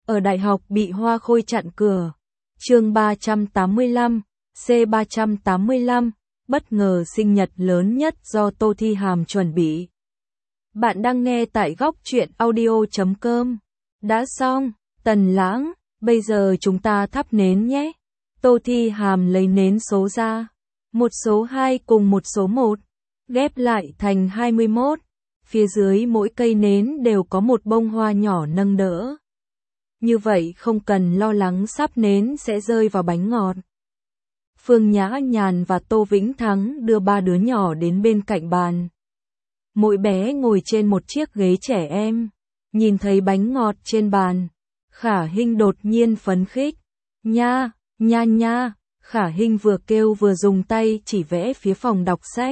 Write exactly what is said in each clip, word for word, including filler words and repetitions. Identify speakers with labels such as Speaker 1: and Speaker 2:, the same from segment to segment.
Speaker 1: ở đại học bị Hoa Khôi chặn cửa. Chương ba trăm tám mươi lăm, C ba trăm tám mươi lăm, bất ngờ sinh nhật lớn nhất do Tô Thi Hàm chuẩn bị. Bạn đang nghe tại góc truyện audio chấm com. Đã xong, Tần Lãng, bây giờ chúng ta thắp nến nhé. Tô Thi Hàm lấy nến số ra. Một số hai cùng một số một, ghép lại thành hai mươi mốt. Phía dưới mỗi cây nến đều có một bông hoa nhỏ nâng đỡ. Như vậy không cần lo lắng sáp nến sẽ rơi vào bánh ngọt. Phương Nhã Nhàn và Tô Vĩnh Thắng đưa ba đứa nhỏ đến bên cạnh bàn. Mỗi bé ngồi trên một chiếc ghế trẻ em. Nhìn thấy bánh ngọt trên bàn, Khả Hinh đột nhiên phấn khích. Nha, nha nha, Khả Hinh vừa kêu vừa dùng tay chỉ vẽ phía phòng đọc sách.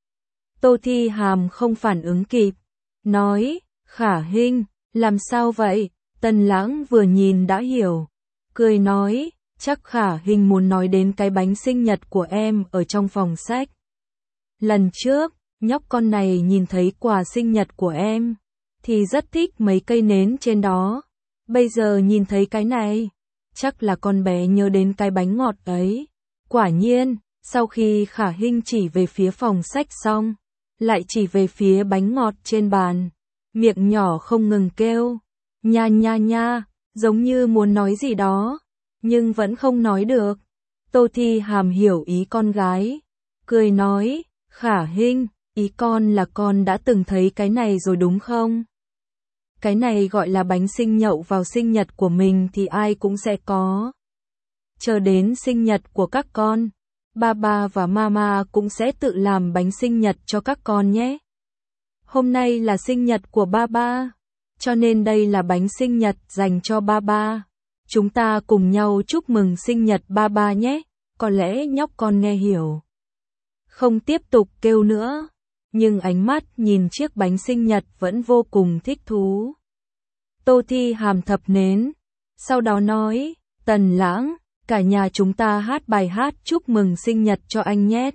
Speaker 1: Tô Thi Hàm không phản ứng kịp. Nói, Khả Hinh, làm sao vậy? Tần Lãng vừa nhìn đã hiểu. Cười nói, chắc Khả Hinh muốn nói đến cái bánh sinh nhật của em ở trong phòng sách. Lần trước, nhóc con này nhìn thấy quà sinh nhật của em, thì rất thích mấy cây nến trên đó. Bây giờ nhìn thấy cái này, chắc là con bé nhớ đến cái bánh ngọt ấy. Quả nhiên, sau khi Khả Hinh chỉ về phía phòng sách xong, lại chỉ về phía bánh ngọt trên bàn, miệng nhỏ không ngừng kêu, nha nha nha, giống như muốn nói gì đó, nhưng vẫn không nói được. Tô Thi Hàm hiểu ý con gái, cười nói, Khả Hinh, ý con là con đã từng thấy cái này rồi đúng không? Cái này gọi là bánh sinh nhậu vào sinh nhật của mình thì ai cũng sẽ có. Chờ đến sinh nhật của các con, ba ba và mama cũng sẽ tự làm bánh sinh nhật cho các con nhé. Hôm nay là sinh nhật của ba ba, cho nên đây là bánh sinh nhật dành cho ba ba. Chúng ta cùng nhau chúc mừng sinh nhật ba ba nhé. Có lẽ nhóc con nghe hiểu, không tiếp tục kêu nữa, nhưng ánh mắt nhìn chiếc bánh sinh nhật vẫn vô cùng thích thú. Tô Thi Hàm thập nến, sau đó nói, Tần Lãng, cả nhà chúng ta hát bài hát chúc mừng sinh nhật cho anh nhé.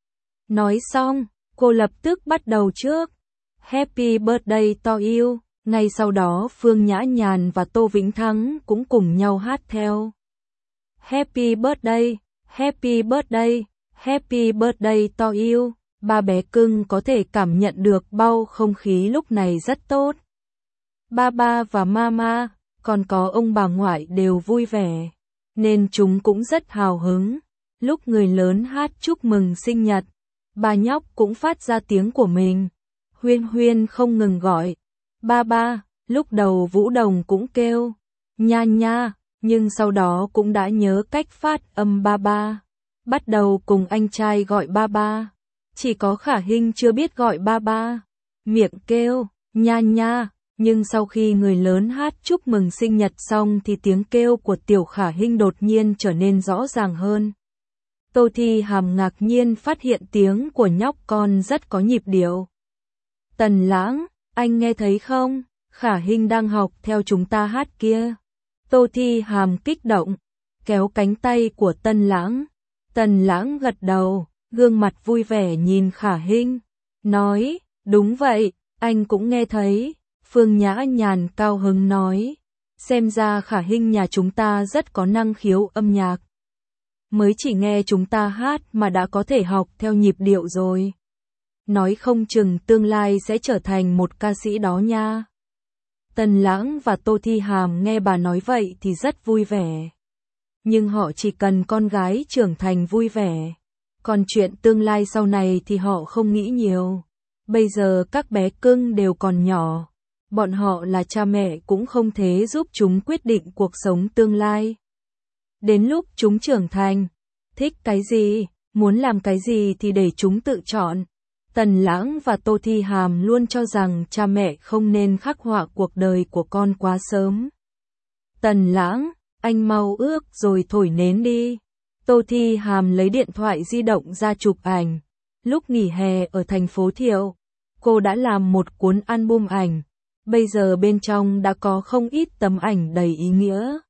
Speaker 1: Nói xong, cô lập tức bắt đầu trước. Happy birthday to you. Ngay sau đó Phương Nhã Nhàn và Tô Vĩnh Thắng cũng cùng nhau hát theo. Happy birthday, happy birthday, happy birthday to you. Ba bé cưng có thể cảm nhận được bầu không khí lúc này rất tốt. Ba ba và mama, còn có ông bà ngoại đều vui vẻ, nên chúng cũng rất hào hứng. Lúc người lớn hát chúc mừng sinh nhật, bà nhóc cũng phát ra tiếng của mình. Huyên Huyên không ngừng gọi, ba ba, lúc đầu Vũ Đồng cũng kêu, nha nha, nhưng sau đó cũng đã nhớ cách phát âm ba ba. Bắt đầu cùng anh trai gọi ba ba. Chỉ có Khả Hinh chưa biết gọi ba ba. Miệng kêu, nha nha, nhưng sau khi người lớn hát chúc mừng sinh nhật xong thì tiếng kêu của tiểu Khả Hinh đột nhiên trở nên rõ ràng hơn. Tô Thi Hàm ngạc nhiên phát hiện tiếng của nhóc con rất có nhịp điệu. Tần Lãng, anh nghe thấy không? Khả Hinh đang học theo chúng ta hát kia. Tô Thi Hàm kích động, kéo cánh tay của Tần Lãng. Tần Lãng gật đầu, gương mặt vui vẻ nhìn Khả Hinh, nói, đúng vậy, anh cũng nghe thấy. Phương Nhã Nhàn cao hứng nói, xem ra Khả Hinh nhà chúng ta rất có năng khiếu âm nhạc. Mới chỉ nghe chúng ta hát mà đã có thể học theo nhịp điệu rồi. Nói không chừng tương lai sẽ trở thành một ca sĩ đó nha. Tần Lãng và Tô Thi Hàm nghe bà nói vậy thì rất vui vẻ. Nhưng họ chỉ cần con gái trưởng thành vui vẻ. Còn chuyện tương lai sau này thì họ không nghĩ nhiều. Bây giờ các bé cưng đều còn nhỏ. Bọn họ là cha mẹ cũng không thể giúp chúng quyết định cuộc sống tương lai. Đến lúc chúng trưởng thành, thích cái gì, muốn làm cái gì thì để chúng tự chọn. Tần Lãng và Tô Thi Hàm luôn cho rằng cha mẹ không nên khắc họa cuộc đời của con quá sớm. Tần Lãng, anh mau ước rồi thổi nến đi. Tô Thi Hàm lấy điện thoại di động ra chụp ảnh. Lúc nghỉ hè ở thành phố Thiệu, cô đã làm một cuốn album ảnh. Bây giờ bên trong đã có không ít tấm ảnh đầy ý nghĩa.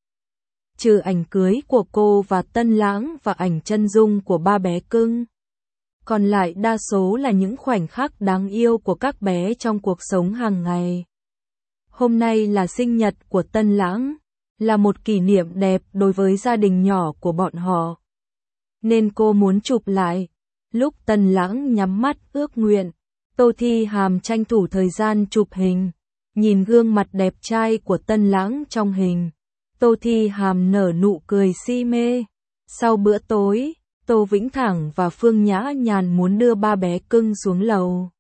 Speaker 1: Trừ ảnh cưới của cô và Tần Lãng và ảnh chân dung của ba bé cưng. Còn lại đa số là những khoảnh khắc đáng yêu của các bé trong cuộc sống hàng ngày. Hôm nay là sinh nhật của Tần Lãng. là một kỷ niệm đẹp đối với gia đình nhỏ của bọn họ. Nên cô muốn chụp lại. Lúc Tần Lãng nhắm mắt ước nguyện, Tô Thi Hàm tranh thủ thời gian chụp hình. Nhìn gương mặt đẹp trai của Tần Lãng trong hình, Tô Thi Hàm nở nụ cười si mê. Sau bữa tối, Tô Vĩnh Thẳng và Phương Nhã Nhàn muốn đưa ba bé cưng xuống lầu.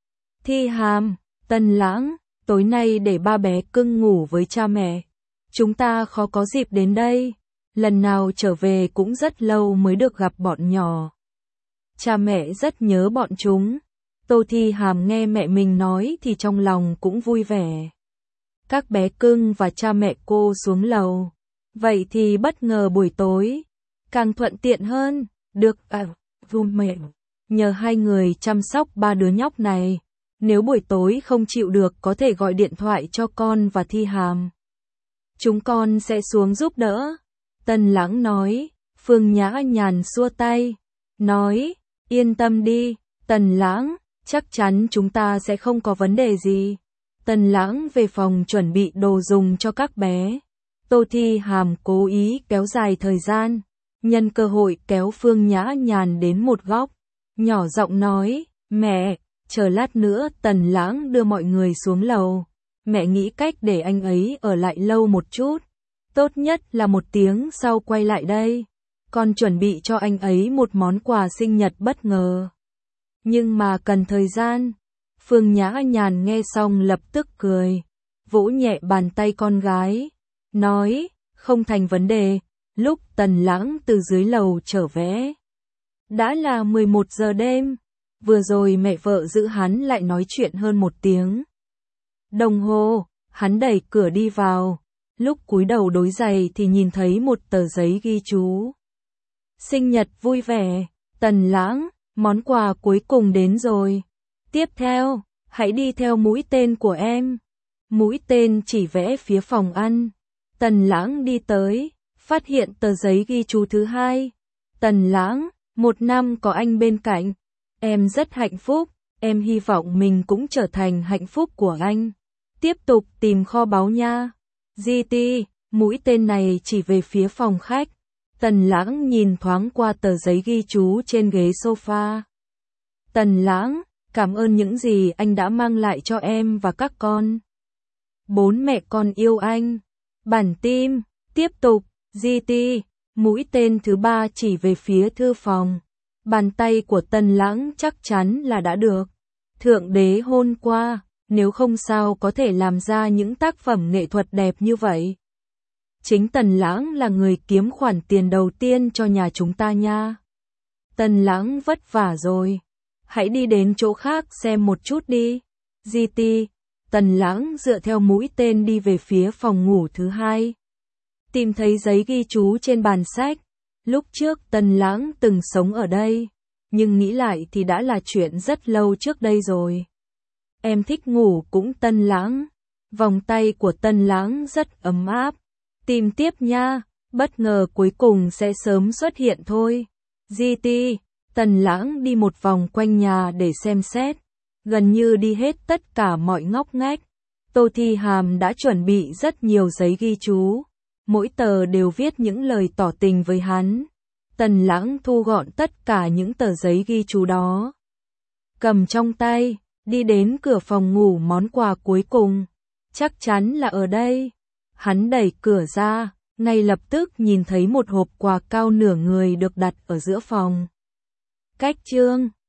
Speaker 1: Thi Hàm, Tần Lãng, tối nay để ba bé cưng ngủ với cha mẹ. Chúng ta khó có dịp đến đây. Lần nào trở về cũng rất lâu mới được gặp bọn nhỏ. Cha mẹ rất nhớ bọn chúng. Tô Thi Hàm nghe mẹ mình nói thì trong lòng cũng vui vẻ. Các bé cưng và cha mẹ cô xuống lầu. Vậy thì bất ngờ buổi tối càng thuận tiện hơn. Được à, vui mẹ. Nhờ hai người chăm sóc ba đứa nhóc này. Nếu buổi tối không chịu được có thể gọi điện thoại cho con và Thi Hàm. Chúng con sẽ xuống giúp đỡ. Tần Lãng nói. Phương Nhã Nhàn xua tay. Nói, yên tâm đi, Tần Lãng, chắc chắn chúng ta sẽ không có vấn đề gì. Tần Lãng về phòng chuẩn bị đồ dùng cho các bé. Tô Thi Hàm cố ý kéo dài thời gian. Nhân cơ hội kéo Phương Nhã Nhàn đến một góc. Nhỏ giọng nói, mẹ, chờ lát nữa Tần Lãng đưa mọi người xuống lầu. Mẹ nghĩ cách để anh ấy ở lại lâu một chút. Tốt nhất là một tiếng sau quay lại đây. Con chuẩn bị cho anh ấy một món quà sinh nhật bất ngờ. Nhưng mà cần thời gian. Phương Nhã Nhàn nghe xong lập tức cười. Vỗ nhẹ bàn tay con gái. Nói, không thành vấn đề. Lúc Tần Lãng từ dưới lầu trở về. Đã là mười một giờ đêm. Vừa rồi mẹ vợ giữ hắn lại nói chuyện hơn một tiếng đồng hồ. Hắn đẩy cửa đi vào. Lúc cúi đầu đối giày thì nhìn thấy một tờ giấy ghi chú. Sinh nhật vui vẻ, Tần Lãng, món quà cuối cùng đến rồi. Tiếp theo, hãy đi theo mũi tên của em. Mũi tên chỉ vẽ phía phòng ăn. Tần Lãng đi tới, phát hiện tờ giấy ghi chú thứ hai. Tần Lãng, một năm có anh bên cạnh. Em rất hạnh phúc, em hy vọng mình cũng trở thành hạnh phúc của anh. Tiếp tục tìm kho báu nha. giê tê, mũi tên này chỉ về phía phòng khách. Tần Lãng nhìn thoáng qua tờ giấy ghi chú trên ghế sofa. Tần Lãng, cảm ơn những gì anh đã mang lại cho em và các con. Bốn mẹ con yêu anh. Bản tim, tiếp tục, giê tê, mũi tên thứ ba chỉ về phía thư phòng. Bàn tay của Tần Lãng chắc chắn là đã được Thượng Đế hôn qua, nếu không sao có thể làm ra những tác phẩm nghệ thuật đẹp như vậy. Chính Tần Lãng là người kiếm khoản tiền đầu tiên cho nhà chúng ta nha. Tần Lãng vất vả rồi. Hãy đi đến chỗ khác xem một chút đi. giê tê, Tần Lãng dựa theo mũi tên đi về phía phòng ngủ thứ hai. Tìm thấy giấy ghi chú trên bàn sách. Lúc trước Tần Lãng từng sống ở đây, nhưng nghĩ lại thì đã là chuyện rất lâu trước đây rồi. Em thích ngủ cũng Tần Lãng. Vòng tay của Tần Lãng rất ấm áp. Tìm tiếp nha, bất ngờ cuối cùng sẽ sớm xuất hiện thôi. giê tê, Tần Lãng đi một vòng quanh nhà để xem xét. Gần như đi hết tất cả mọi ngóc ngách. Tô Thi Hàm đã chuẩn bị rất nhiều giấy ghi chú. Mỗi tờ đều viết những lời tỏ tình với hắn. Tần Lãng thu gọn tất cả những tờ giấy ghi chú đó. Cầm trong tay, đi đến cửa phòng ngủ món quà cuối cùng. Chắc chắn là ở đây. Hắn đẩy cửa ra, ngay lập tức nhìn thấy một hộp quà cao nửa người được đặt ở giữa phòng. Cách chương